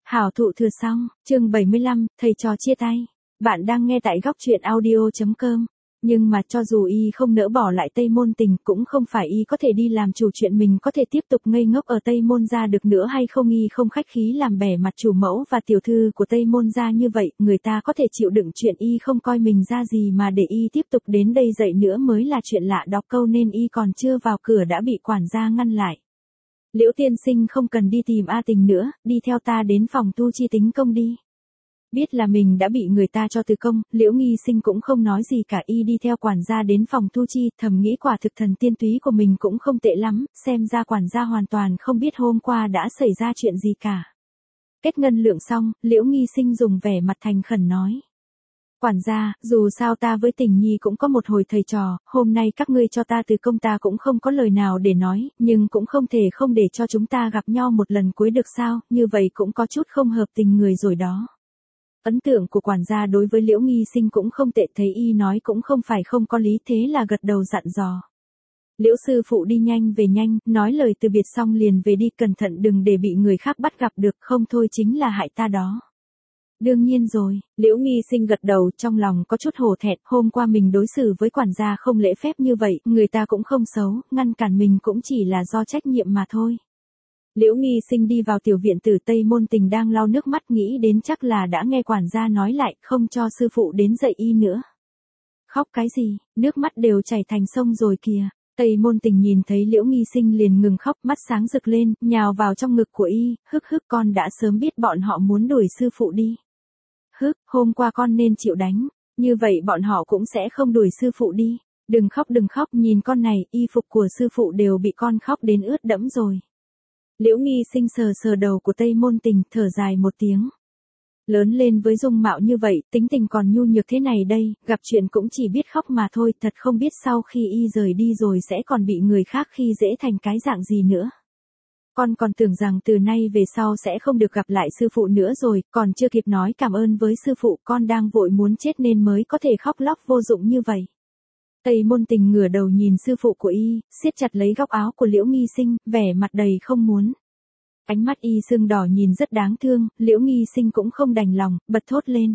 Hảo thụ thừa xong, chương 75, thầy trò chia tay. Bạn đang nghe tại góc truyện audio.com. Nhưng mà cho dù y không nỡ bỏ lại Tây Môn Tình, cũng không phải y có thể đi làm chủ chuyện mình có thể tiếp tục ngây ngốc ở Tây Môn gia được nữa hay không. Y không khách khí làm bẻ mặt chủ mẫu và tiểu thư của Tây Môn gia như vậy, người ta có thể chịu đựng chuyện y không coi mình ra gì, mà để y tiếp tục đến đây dậy nữa mới là chuyện lạ đó. Câu nên y còn chưa vào cửa đã bị quản gia ngăn lại. Liễu tiên sinh không cần đi tìm A Tình nữa, đi theo ta đến phòng tu chi tính công đi. Biết là mình đã bị người ta cho từ công, Liễu Nghi Sinh cũng không nói gì cả, y đi theo quản gia đến phòng tu chi, thầm nghĩ quả thực thần tiên túy của mình cũng không tệ lắm, xem ra quản gia hoàn toàn không biết hôm qua đã xảy ra chuyện gì cả. Kết ngân lượng xong, Liễu Nghi Sinh dùng vẻ mặt thành khẩn nói. Quản gia, dù sao ta với Tình Nhi cũng có một hồi thầy trò, hôm nay các ngươi cho ta từ công ta cũng không có lời nào để nói, nhưng cũng không thể không để cho chúng ta gặp nhau một lần cuối được sao, như vậy cũng có chút không hợp tình người rồi đó. Ấn tượng của quản gia đối với Liễu Nghi Sinh cũng không tệ, thấy y nói cũng không phải không có lý, thế là gật đầu dặn dò. Liễu sư phụ đi nhanh về nhanh, nói lời từ biệt xong liền về đi, cẩn thận đừng để bị người khác bắt gặp được, không thôi chính là hại ta đó. Đương nhiên rồi, Liễu Nghi Sinh gật đầu, trong lòng có chút hổ thẹn, hôm qua mình đối xử với quản gia không lễ phép như vậy, người ta cũng không xấu, ngăn cản mình cũng chỉ là do trách nhiệm mà thôi. Liễu Nghi Sinh đi vào tiểu viện tử, Tây Môn Tình đang lau nước mắt, nghĩ đến chắc là đã nghe quản gia nói lại, không cho sư phụ đến dạy y nữa. Khóc cái gì, nước mắt đều chảy thành sông rồi kìa. Tây Môn Tình nhìn thấy Liễu Nghi Sinh liền ngừng khóc, mắt sáng rực lên, nhào vào trong ngực của y, hức hức, con đã sớm biết bọn họ muốn đuổi sư phụ đi. Hức, hôm qua con nên chịu đánh, như vậy bọn họ cũng sẽ không đuổi sư phụ đi. Đừng khóc, nhìn con này, y phục của sư phụ đều bị con khóc đến ướt đẫm rồi. Liễu Nghi Sinh sờ sờ đầu của Tây Môn Tình, thở dài một tiếng. Lớn lên với dung mạo như vậy, tính tình còn nhu nhược thế này đây, gặp chuyện cũng chỉ biết khóc mà thôi, thật không biết sau khi y rời đi rồi sẽ còn bị người khác khi dễ thành cái dạng gì nữa. Con còn tưởng rằng từ nay về sau sẽ không được gặp lại sư phụ nữa rồi, còn chưa kịp nói cảm ơn với sư phụ, con đang vội muốn chết nên mới có thể khóc lóc vô dụng như vậy. Tây Môn Tình ngửa đầu nhìn sư phụ của y, siết chặt lấy góc áo của Liễu Nghi Sinh, vẻ mặt đầy không muốn. Ánh mắt y sưng đỏ nhìn rất đáng thương, Liễu Nghi Sinh cũng không đành lòng, bật thốt lên.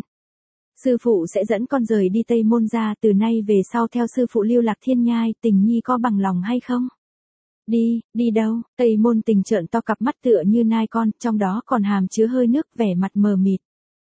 Sư phụ sẽ dẫn con rời đi Tây Môn gia, từ nay về sau theo sư phụ lưu lạc thiên nhai, Tình Nhi có bằng lòng hay không? Đi đâu? Tây Môn Tình trợn to cặp mắt tựa như nai con, trong đó còn hàm chứa hơi nước, vẻ mặt mờ mịt.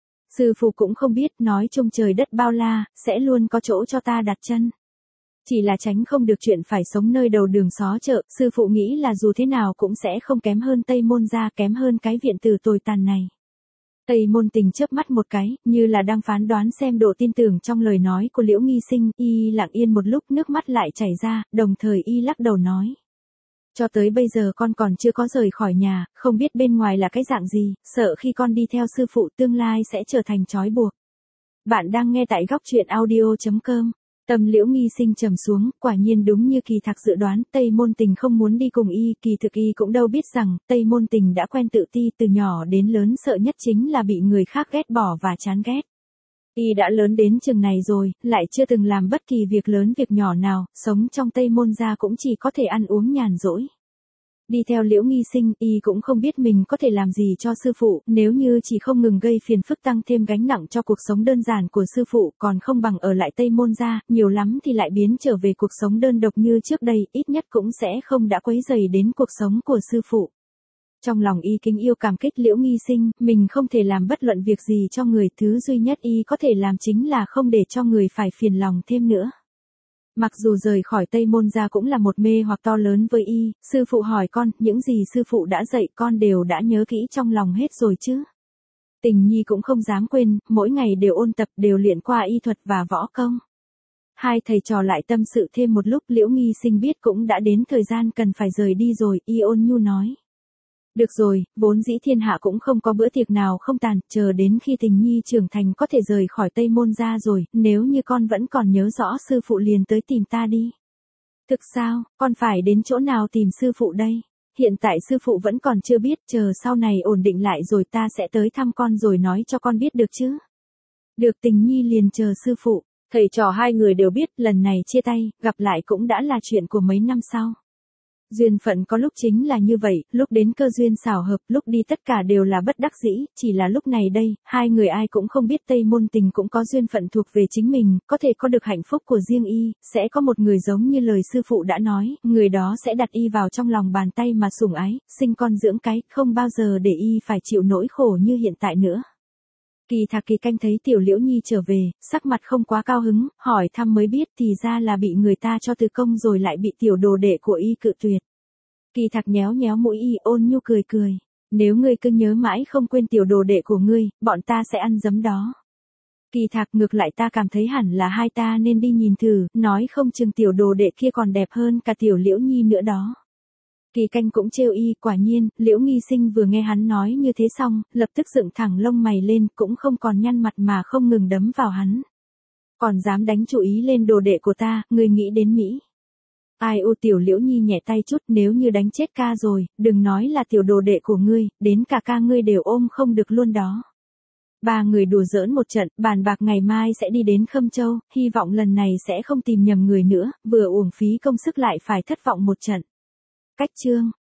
Sư phụ cũng không biết, nói chung trời đất bao la, sẽ luôn có chỗ cho ta đặt chân. Chỉ là tránh không được chuyện phải sống nơi đầu đường xó chợ, sư phụ nghĩ là dù thế nào cũng sẽ không kém hơn Tây Môn gia, kém hơn cái viện tử tồi tàn này. Tây Môn Tình chớp mắt một cái, như là đang phán đoán xem độ tin tưởng trong lời nói của Liễu Nghi Sinh, y lặng yên một lúc, nước mắt lại chảy ra, đồng thời y lắc đầu nói. Cho tới bây giờ con còn chưa có rời khỏi nhà, không biết bên ngoài là cái dạng gì, sợ khi con đi theo sư phụ tương lai sẽ trở thành trói buộc. Bạn đang nghe tại góc truyện audio.com. Tâm Liễu Nghi Sinh trầm xuống, quả nhiên đúng như kỳ thạc dự đoán, Tây Môn Tình không muốn đi cùng y, kỳ thực y cũng đâu biết rằng, Tây Môn Tình đã quen tự ti, từ nhỏ đến lớn sợ nhất chính là bị người khác ghét bỏ và chán ghét. Y đã lớn đến chừng này rồi, lại chưa từng làm bất kỳ việc lớn việc nhỏ nào, sống trong Tây Môn gia cũng chỉ có thể ăn uống nhàn rỗi. Đi theo Liễu Nghi Sinh, y cũng không biết mình có thể làm gì cho sư phụ, nếu như chỉ không ngừng gây phiền phức tăng thêm gánh nặng cho cuộc sống đơn giản của sư phụ, còn không bằng ở lại Tây Môn gia, nhiều lắm thì lại biến trở về cuộc sống đơn độc như trước đây, ít nhất cũng sẽ không đã quấy rầy đến cuộc sống của sư phụ. Trong lòng y kính yêu cảm kích Liễu Nghi Sinh, mình không thể làm bất luận việc gì cho người, thứ duy nhất y có thể làm chính là không để cho người phải phiền lòng thêm nữa. Mặc dù rời khỏi Tây Môn gia cũng là một mê hoặc to lớn với y, sư phụ hỏi con, những gì sư phụ đã dạy con đều đã nhớ kỹ trong lòng hết rồi chứ? Tình Nhi cũng không dám quên, mỗi ngày đều ôn tập, đều luyện qua y thuật và võ công. Hai thầy trò lại tâm sự thêm một lúc, Liễu Nghi Sinh biết cũng đã đến thời gian cần phải rời đi rồi, y ôn nhu nói. Được rồi, vốn dĩ thiên hạ cũng không có bữa tiệc nào không tàn, chờ đến khi Tình Nhi trưởng thành có thể rời khỏi Tây Môn gia rồi, nếu như con vẫn còn nhớ rõ sư phụ liền tới tìm ta đi. Thực sao, con phải đến chỗ nào tìm sư phụ đây? Hiện tại sư phụ vẫn còn chưa biết, chờ sau này ổn định lại rồi ta sẽ tới thăm con rồi nói cho con biết được chứ. Được, Tình Nhi liền chờ sư phụ. Thầy trò hai người đều biết lần này chia tay, gặp lại cũng đã là chuyện của mấy năm sau. Duyên phận có lúc chính là như vậy, lúc đến cơ duyên xảo hợp, lúc đi tất cả đều là bất đắc dĩ, chỉ là lúc này đây, hai người ai cũng không biết Tây Môn Tình cũng có duyên phận thuộc về chính mình, có thể có được hạnh phúc của riêng y, sẽ có một người giống như lời sư phụ đã nói, người đó sẽ đặt y vào trong lòng bàn tay mà sủng ái, sinh con dưỡng cái, không bao giờ để y phải chịu nỗi khổ như hiện tại nữa. Kỳ Canh thấy Tiểu Liễu Nhi trở về, sắc mặt không quá cao hứng, hỏi thăm mới biết thì ra là bị người ta cho từ công rồi lại bị tiểu đồ đệ của y cự tuyệt. Kỳ Thạc nhéo nhéo mũi y ôn nhu cười cười. Nếu ngươi cứ nhớ mãi không quên tiểu đồ đệ của ngươi, bọn ta sẽ ăn giấm đó. Kỳ Thạc ngược lại ta cảm thấy hẳn là hai ta nên đi nhìn thử, nói không chừng tiểu đồ đệ kia còn đẹp hơn cả Tiểu Liễu Nhi nữa đó. Kỳ Canh cũng trêu y, quả nhiên, Liễu Nghi Sinh vừa nghe hắn nói như thế xong, lập tức dựng thẳng lông mày lên, cũng không còn nhăn mặt mà không ngừng đấm vào hắn. Còn dám đánh chú ý lên đồ đệ của ta, ngươi nghĩ đến Mỹ. Ai ô Tiểu Liễu Nhi nhẹ tay chút, nếu như đánh chết ca rồi, đừng nói là tiểu đồ đệ của ngươi, đến cả ca ngươi đều ôm không được luôn đó. Ba người đùa giỡn một trận, bàn bạc ngày mai sẽ đi đến Khâm Châu, hy vọng lần này sẽ không tìm nhầm người nữa, vừa uổng phí công sức lại phải thất vọng một trận. Cách chương